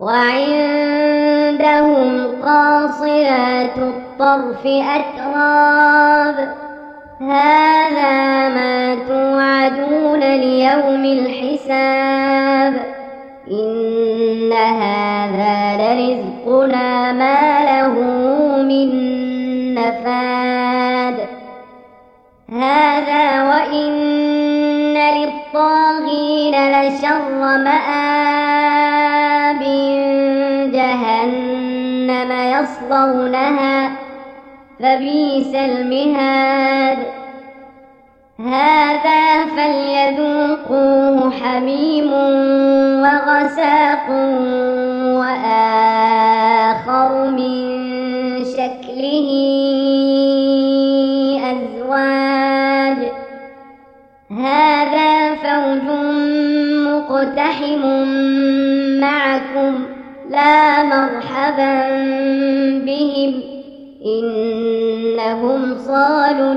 وعندهم قاصرات الطرف أتراب هذا ما توعدون ليوم الحساب إن هذا لرزقنا ما له من نفاد هذا وإن للطاغين لشر مآب جهنم يصلونها فبئس المهاد هذا فليذوقوه حميم وغساق وآخر من شكله أزواج هذا فوج مقتحم معكم لا مرحبا بهم إنهم صالوا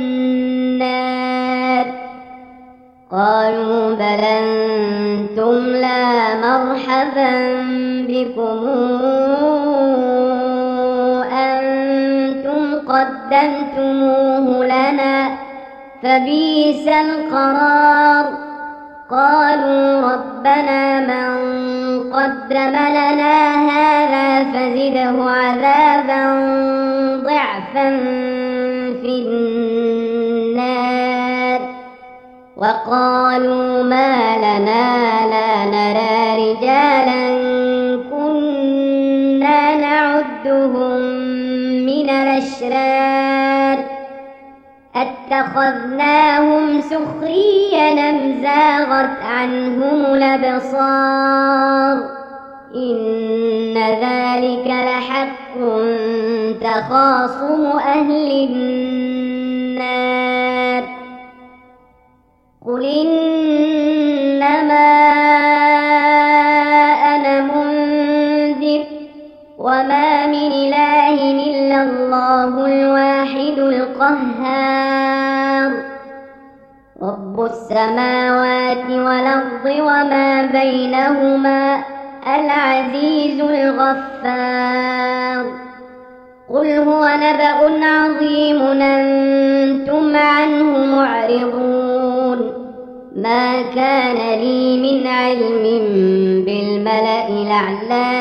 النار قالوا بل أنتم لا مرحبا بكم أنتم قدمتموه لنا فبئس القرار قالوا ربنا من قدم لنا هذا فزده عذابا ضعفا في النار وقالوا ما لنا لا نرى رجالا كنا نعدهم من الأشرار اتخذناهم سخريا أم زاغت عنهم الأبصار إن ذلك لحق تخاصم أهل النار قل إنما أنا منذر وما من إله إلا الله الواحد القهار رب السماوات والأرض وما بينهما العزيز الغفار قل هو نبأ عظيم أنتم عنه معرضون ما كان لي من علم بالملأ الأعلى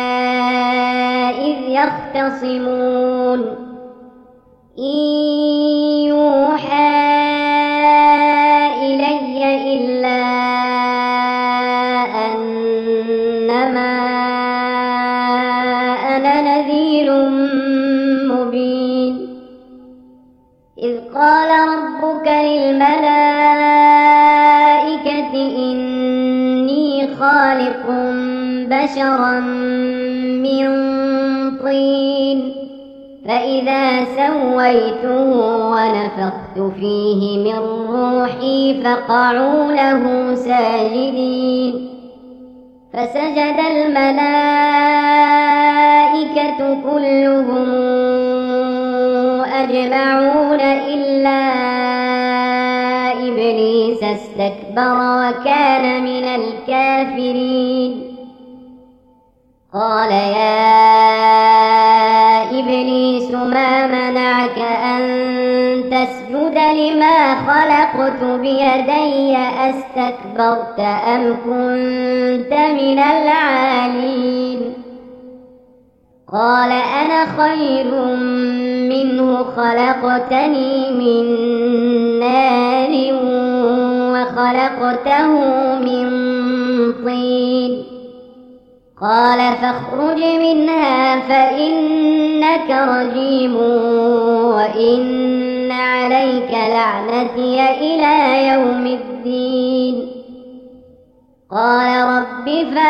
إذ يختصمون إن يوحى إلي إلا أنما أنا نذير مبين إذ قال ربك للملائكة إني خالق بشرا من طين فإذا سويته ونفخت فيه من روحي فقعوا له ساجدين فسجد الملائكة كلهم أجمعون إلا إبليس استكبر وكان من الكافرين قال يا إبليس ما منعك أن تسجد لما خلقت بيدي أستكبرت أم كنت من العالين قال أنا خير منه خلقتني من نار وخلقته من طين قال فاخرج منها فإنك رجيم وإن عليك لعنتي إلى يوم الدين قال رب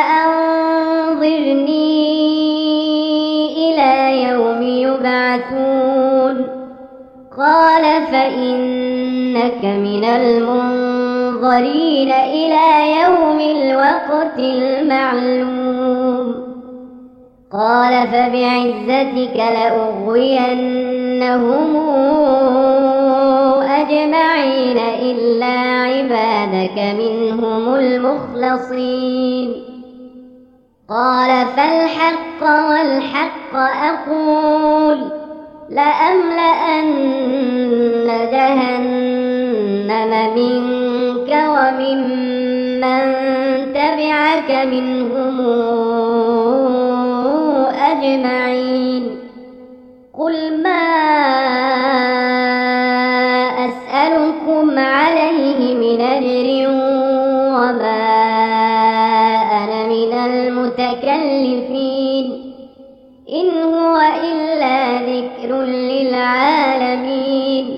فأنظرني إلى يوم يبعثون قال فإنك من المنظرين إلى يوم الوقت المعلوم قال فبعزتك لأغوينهم أجمعين إلا عبادك منهم المخلصين قال فالحق والحق أقول لأملأن جهنم منك وممن تبعك منهم أجمعين قل ما أسألكم عليه من أجر وما أنا من المتكلفين إن هو إلا ذكر للعالمين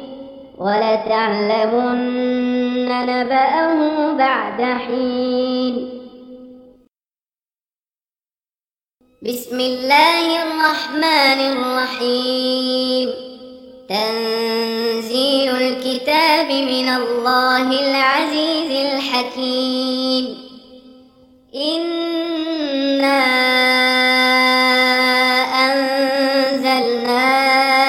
ولتعلمن نبأه بعد حين. بسم الله الرحمن الرحيم. تنزيل الكتاب من الله العزيز الحكيم. إنا أنزلنا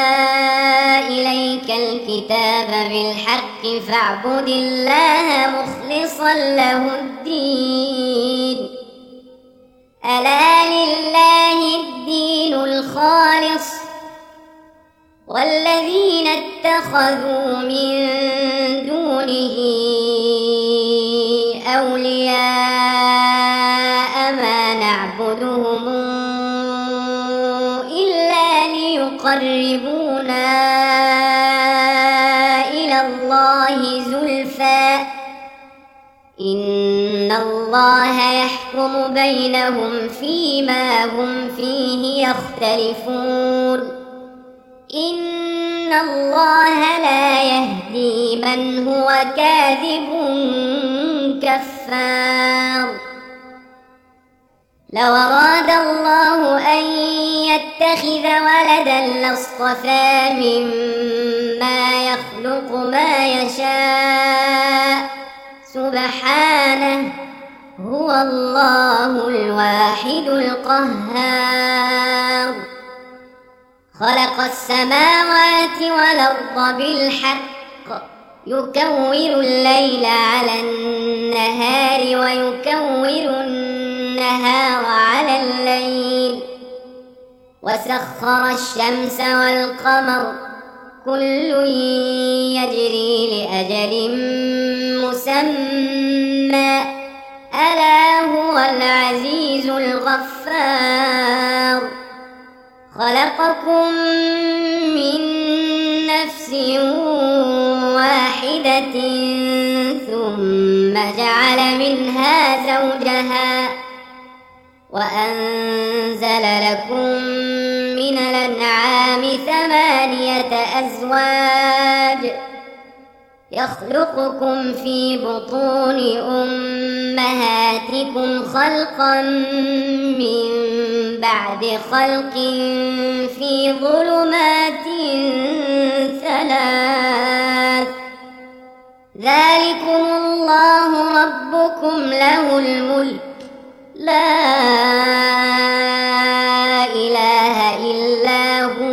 إليك الكتاب بالحق فاعبد الله مخلصا له الدين ألا لله الدين الخالص والذين اتخذوا من دونه أولياء ما نعبدهم إلا ليقربونا إلى الله زلفى إن الله يحكم بينهم فيما هم فيه يختلفون إن الله لا يهدي من هو كاذب كفار. لو أراد الله أن يتخذ ولدا لاصطفى مما يخلق ما يشاء سبحانه هو الله الواحد القهار. خلق السماوات والأرض بالحق يكور الليل على النهار ويكور النهار على الليل وسخر الشمس والقمر كل يجري لأجل مسمى ألا هو العزيز الغفار. خلقكم من نفس واحدة ثم جعل منها زوجها وأنزل لكم من الأنعام 8 أزواج يخلقكم في بطون أمهاتكم خلقا من بعد خلق في ظلمات 3 ذلكم الله ربكم له الملك لا إله إلا هو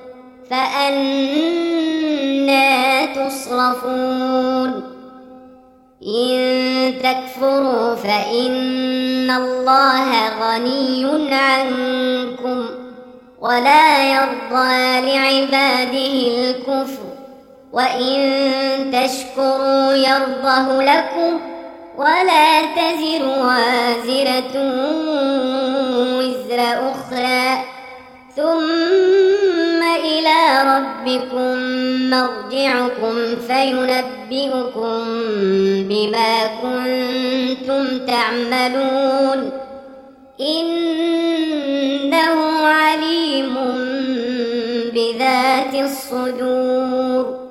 فأنى تصرفون. إن تكفروا فإن الله غني عنكم ولا يرضى لعباده الكفر وإن تشكروا يرضه لكم ولا تزر وازرة وزر أخرى ثم إلى ربكم مرجعكم فينبئكم بما كنتم تعملون إنه عليم بذات الصدور.